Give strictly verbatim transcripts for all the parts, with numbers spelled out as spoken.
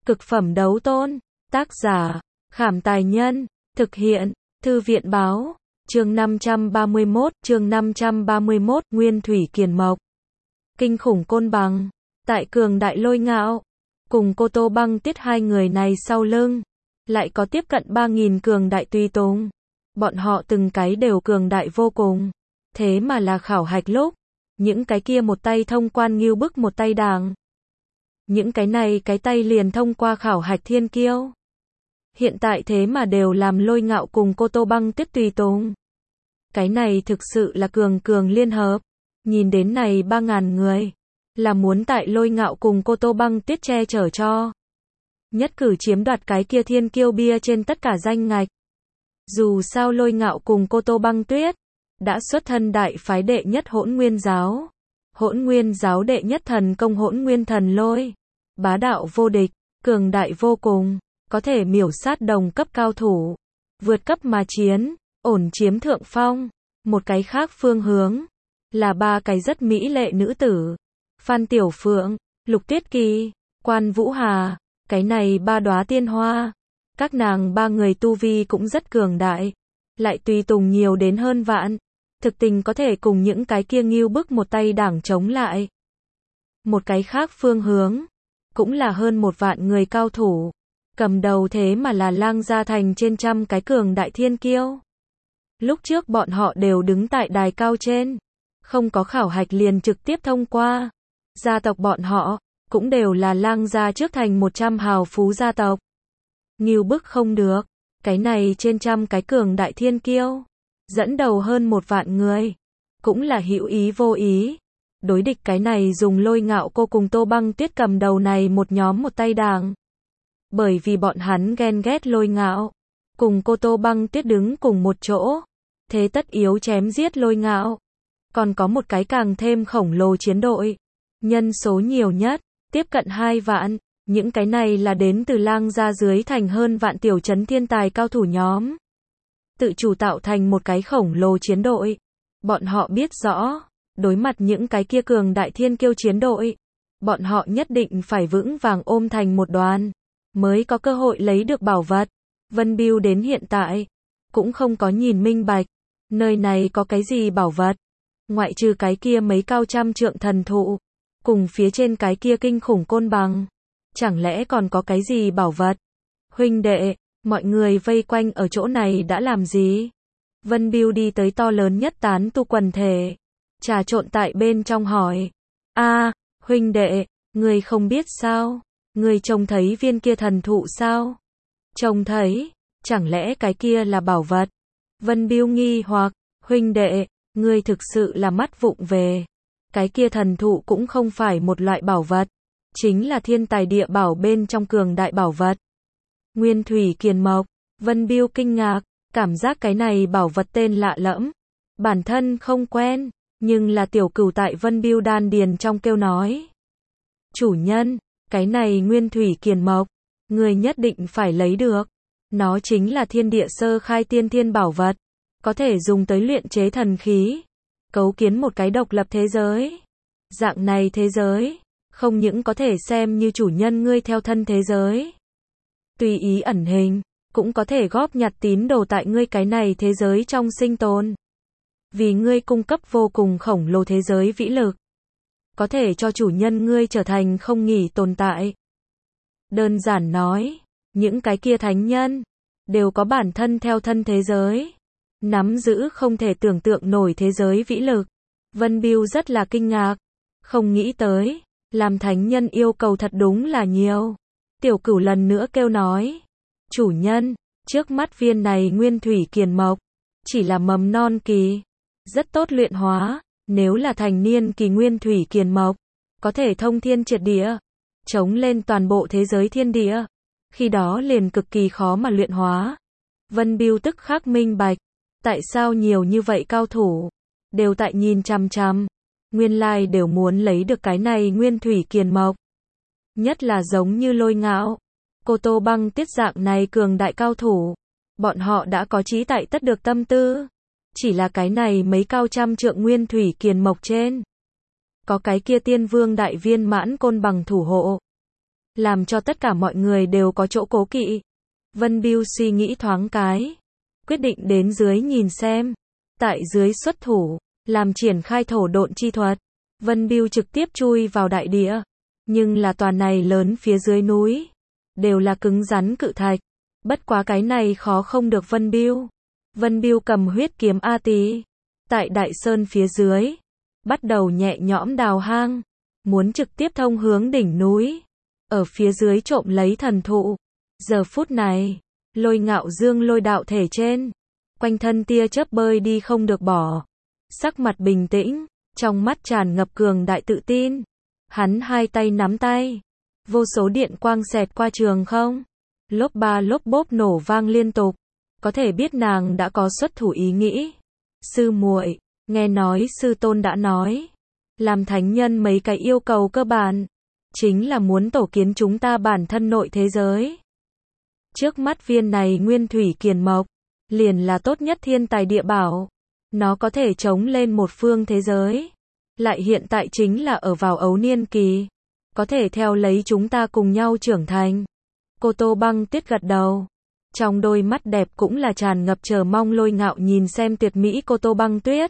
Cực phẩm đấu tôn. Tác giả, Khảm Tài Nhân. Thực hiện, Thư viện Báo. Chương năm trăm ba mươi mốt, chương năm trăm ba mươi mốt, Nguyên Thủy Kiền Mộc. Kinh khủng côn bằng. Tại cường đại Lôi Ngạo, cùng Cô Tô Băng Tiết hai người này sau lưng, lại có tiếp cận ba nghìn cường đại tùy tùng. Bọn họ từng cái đều cường đại vô cùng. Thế mà là khảo hạch lúc, những cái kia một tay thông quan Ngưu Bức một tay đàng. Những cái này cái tay liền thông qua khảo hạch thiên kiêu. Hiện tại thế mà đều làm Lôi Ngạo cùng Cô Tô Băng Tiết tùy tùng. Cái này thực sự là cường cường liên hợp. Nhìn đến này ba ngàn người, là muốn tại Lôi Ngạo cùng Cô Tô Băng Tiết che chở cho. Nhất cử chiếm đoạt cái kia thiên kiêu bia trên tất cả danh ngạch. Dù sao Lôi Ngạo cùng Cô Tô Băng Tuyết đã xuất thân đại phái đệ nhất Hỗn Nguyên giáo. Hỗn Nguyên giáo đệ nhất thần công Hỗn Nguyên Thần Lôi, bá đạo vô địch, cường đại vô cùng, có thể miểu sát đồng cấp cao thủ, vượt cấp mà chiến, ổn chiếm thượng phong. Một cái khác phương hướng là ba cái rất mỹ lệ nữ tử, Phan Tiểu Phượng, Lục Tuyết Kỳ, Quan Vũ Hà, cái này ba đóa tiên hoa. Các nàng ba người tu vi cũng rất cường đại, lại tùy tùng nhiều đến hơn vạn, thực tình có thể cùng những cái kia Ngưu Bức một tay đảng chống lại. Một cái khác phương hướng, cũng là hơn một vạn người cao thủ, cầm đầu thế mà là Lang Gia Thành trên trăm cái cường đại thiên kiêu. Lúc trước bọn họ đều đứng tại đài cao trên, không có khảo hạch liền trực tiếp thông qua. Gia tộc bọn họ, cũng đều là Lang Gia trước thành một trăm hào phú gia tộc. Ngưu Bức không được, cái này trên trăm cái cường đại thiên kiêu, dẫn đầu hơn một vạn người, cũng là hữu ý vô ý. Đối địch cái này dùng Lôi Ngạo cô cùng Tô Băng Tuyết cầm đầu này một nhóm một tay đảng. Bởi vì bọn hắn ghen ghét Lôi Ngạo, cùng Cô Tô Băng Tuyết đứng cùng một chỗ, thế tất yếu chém giết Lôi Ngạo. Còn có một cái càng thêm khổng lồ chiến đội, nhân số nhiều nhất, tiếp cận hai vạn. Những cái này là đến từ Lang Gia dưới thành hơn vạn tiểu trấn thiên tài cao thủ nhóm. Tự chủ tạo thành một cái khổng lồ chiến đội. Bọn họ biết rõ, đối mặt những cái kia cường đại thiên kiêu chiến đội, bọn họ nhất định phải vững vàng ôm thành một đoàn, mới có cơ hội lấy được bảo vật. Vân Bưu đến hiện tại, cũng không có nhìn minh bạch, nơi này có cái gì bảo vật. Ngoại trừ cái kia mấy cao trăm trượng thần thụ, cùng phía trên cái kia kinh khủng côn bằng. Chẳng lẽ còn có cái gì bảo vật? Huynh đệ, mọi người vây quanh ở chỗ này đã làm gì? Vân Bưu đi tới to lớn nhất tán tu quần thể, trà trộn tại bên trong hỏi. A, huynh đệ, ngươi không biết sao? Ngươi trông thấy viên kia thần thụ sao? Trông thấy, chẳng lẽ cái kia là bảo vật? Vân Bưu nghi hoặc, huynh đệ, ngươi thực sự là mắt vụng về. Cái kia thần thụ cũng không phải một loại bảo vật, chính là thiên tài địa bảo bên trong cường đại bảo vật. Nguyên Thủy Kiền Mộc. Vân Bưu kinh ngạc, cảm giác cái này bảo vật tên lạ lẫm, bản thân không quen, nhưng là tiểu cửu tại Vân Bưu đan điền trong kêu nói. Chủ nhân, cái này Nguyên Thủy Kiền Mộc, người nhất định phải lấy được. Nó chính là thiên địa sơ khai tiên thiên bảo vật, có thể dùng tới luyện chế thần khí, cấu kiến một cái độc lập thế giới. Dạng này thế giới, không những có thể xem như chủ nhân ngươi theo thân thế giới, tùy ý ẩn hình, cũng có thể góp nhặt tín đồ tại ngươi cái này thế giới trong sinh tồn. Vì ngươi cung cấp vô cùng khổng lồ thế giới vĩ lực, có thể cho chủ nhân ngươi trở thành không nghỉ tồn tại. Đơn giản nói, những cái kia thánh nhân, đều có bản thân theo thân thế giới, nắm giữ không thể tưởng tượng nổi thế giới vĩ lực. Vân Bưu rất là kinh ngạc, không nghĩ tới, làm thánh nhân yêu cầu thật đúng là nhiều. Tiểu Cửu lần nữa kêu nói, chủ nhân, trước mắt viên này Nguyên Thủy Kiền Mộc, chỉ là mầm non kỳ, rất tốt luyện hóa, nếu là thành niên kỳ Nguyên Thủy Kiền Mộc, có thể thông thiên triệt địa, chống lên toàn bộ thế giới thiên địa, khi đó liền cực kỳ khó mà luyện hóa. Vân Bưu tức khắc minh bạch, tại sao nhiều như vậy cao thủ, đều tại nhìn chằm chằm, nguyên lai đều muốn lấy được cái này Nguyên Thủy Kiền Mộc. Nhất là giống như Lôi Ngạo, Cô Tô Băng Tiết dạng này cường đại cao thủ, bọn họ đã có trí tại tất được tâm tư, chỉ là cái này mấy cao trăm trượng Nguyên Thủy Kiền Mộc trên, có cái kia tiên vương đại viên mãn côn bằng thủ hộ, làm cho tất cả mọi người đều có chỗ cố kỵ. Vân Bưu suy nghĩ thoáng cái, quyết định đến dưới nhìn xem. Tại dưới xuất thủ, làm triển khai thổ độn chi thuật. Vân Bưu trực tiếp chui vào đại địa, nhưng là toàn này lớn phía dưới núi, đều là cứng rắn cự thạch. Bất quá cái này khó không được Vân Bưu. Vân Bưu cầm huyết kiếm A Tỳ, tại đại sơn phía dưới, bắt đầu nhẹ nhõm đào hang, muốn trực tiếp thông hướng đỉnh núi, ở phía dưới trộm lấy thần thụ. Giờ phút này, Lôi Ngạo Dương lôi đạo thể trên, quanh thân tia chớp bơi đi không được bỏ, sắc mặt bình tĩnh, trong mắt tràn ngập cường đại tự tin. Hắn hai tay nắm tay, vô số điện quang xẹt qua trường không, lốp ba lốp bốp nổ vang liên tục, có thể biết nàng đã có xuất thủ ý nghĩ. Sư muội, nghe nói sư tôn đã nói, làm thánh nhân mấy cái yêu cầu cơ bản, chính là muốn tổ kiến chúng ta bản thân nội thế giới. Trước mắt viên này nguyên thủy kiền mộc, liền là tốt nhất thiên tài địa bảo, nó có thể chống lên một phương thế giới. Lại hiện tại chính là ở vào ấu niên kỳ, có thể theo lấy chúng ta cùng nhau trưởng thành. Cô Tô Băng Tuyết gật đầu, trong đôi mắt đẹp cũng là tràn ngập chờ mong. Lôi Ngạo nhìn xem tuyệt mỹ cô Tô Băng Tuyết,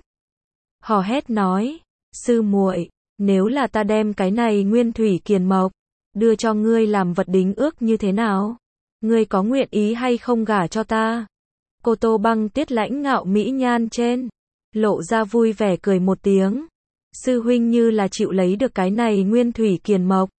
hò hét nói, sư muội, nếu là ta đem cái này nguyên thủy kiền mộc, đưa cho ngươi làm vật đính ước như thế nào? Ngươi có nguyện ý hay không gả cho ta? Cô Tô Băng Tuyết lãnh ngạo mỹ nhan trên, lộ ra vui vẻ cười một tiếng. Sư huynh như là chịu lấy được cái này nguyên thủy kiền mộc,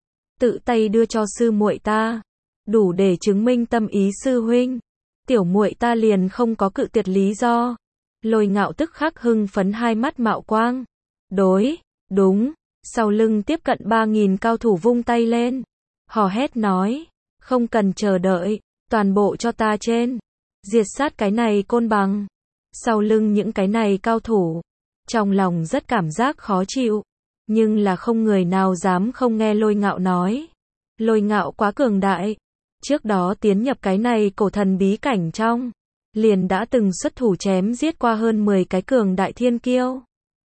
tự tay đưa cho sư muội ta, đủ để chứng minh tâm ý sư huynh. Tiểu muội ta liền không có cự tuyệt lý do. Lôi Ngạo tức khắc hưng phấn, hai mắt mạo quang. Đối, đúng, sau lưng tiếp cận ba nghìn cao thủ vung tay lên, hò hét nói, không cần chờ đợi, toàn bộ cho ta trên, diệt sát cái này côn bằng. Sau lưng những cái này cao thủ, trong lòng rất cảm giác khó chịu, nhưng là không người nào dám không nghe Lôi Ngạo nói. Lôi Ngạo quá cường đại, trước đó tiến nhập cái này cổ thần bí cảnh trong, liền đã từng xuất thủ chém giết qua hơn mười cái cường đại thiên kiêu,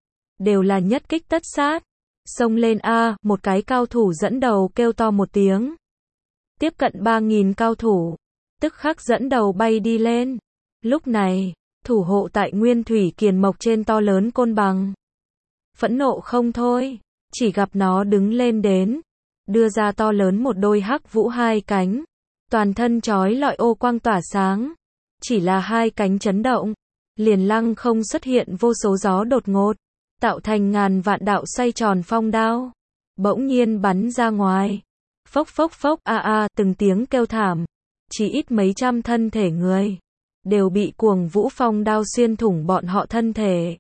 đều là nhất kích tất sát. Xông lên a, một cái cao thủ dẫn đầu kêu to một tiếng. Tiếp cận ba nghìn cao thủ, tức khắc dẫn đầu bay đi lên. Lúc này, thủ hộ tại nguyên thủy kiền mộc trên to lớn côn bằng, phẫn nộ không thôi, chỉ gặp nó đứng lên đến, đưa ra to lớn một đôi hắc vũ hai cánh, toàn thân chói lọi ô quang tỏa sáng, chỉ là hai cánh chấn động, liền lăng không xuất hiện vô số gió đột ngột, tạo thành ngàn vạn đạo xoay tròn phong đao, bỗng nhiên bắn ra ngoài. Phốc phốc phốc a a, từng tiếng kêu thảm, chỉ ít mấy trăm thân thể người đều bị cuồng vũ phong đao xuyên thủng bọn họ thân thể.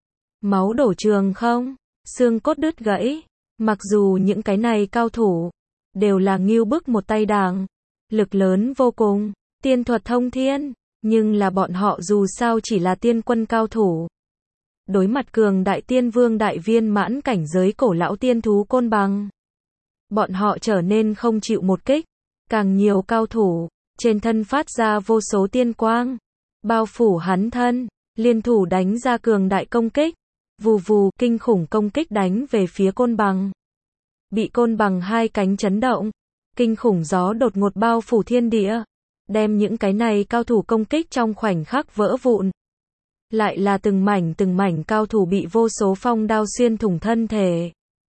Máu đổ trường không, xương cốt đứt gãy. Mặc dù những cái này cao thủ đều là ngưu bức một tay đàng, lực lớn vô cùng, tiên thuật thông thiên, nhưng là bọn họ dù sao chỉ là tiên quân cao thủ. Đối mặt cường đại tiên vương đại viên mãn cảnh giới cổ lão tiên thú côn bằng, bọn họ trở nên không chịu một kích. Càng nhiều cao thủ, trên thân phát ra vô số tiên quang, bao phủ hắn thân, liên thủ đánh ra cường đại công kích. Vù vù, kinh khủng công kích đánh về phía côn bằng. Bị côn bằng hai cánh chấn động, kinh khủng gió đột ngột bao phủ thiên địa, đem những cái này cao thủ công kích trong khoảnh khắc vỡ vụn. Lại là từng mảnh từng mảnh cao thủ bị vô số phong đao xuyên thủng thân thể,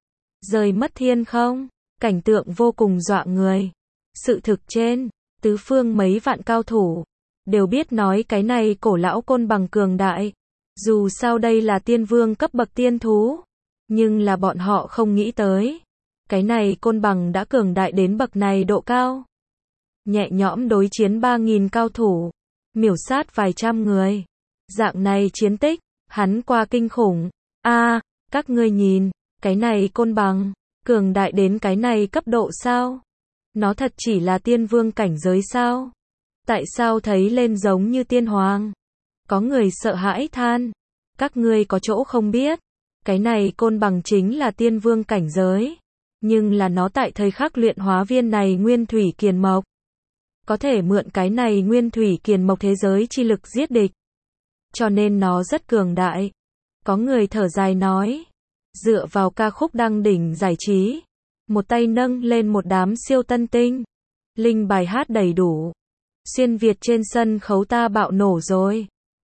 rời mất thiên không, cảnh tượng vô cùng dọa người. Sự thực trên, tứ phương mấy vạn cao thủ đều biết nói cái này cổ lão côn bằng cường đại. Dù sao đây là tiên vương cấp bậc tiên thú, nhưng là bọn họ không nghĩ tới, cái này côn bằng đã cường đại đến bậc này độ cao. Nhẹ nhõm đối chiến ba nghìn cao thủ, miểu sát vài trăm người. Dạng này chiến tích, hắn qua kinh khủng. A, à, các ngươi nhìn, cái này côn bằng, cường đại đến cái này cấp độ sao? Nó thật chỉ là tiên vương cảnh giới sao? Tại sao thấy lên giống như tiên hoàng? Có người sợ hãi than, các ngươi có chỗ không biết, cái này côn bằng chính là tiên vương cảnh giới, nhưng là nó tại thời khắc luyện hóa viên này nguyên thủy kiền mộc, có thể mượn cái này nguyên thủy kiền mộc thế giới chi lực giết địch, cho nên nó rất cường đại. Có người thở dài nói, dựa vào ca khúc đăng đỉnh giải trí, một tay nâng lên một đám siêu tân tinh. Linh bài hát đầy đủ. Xuyên Việt trên sân khấu ta bạo nổ rồi.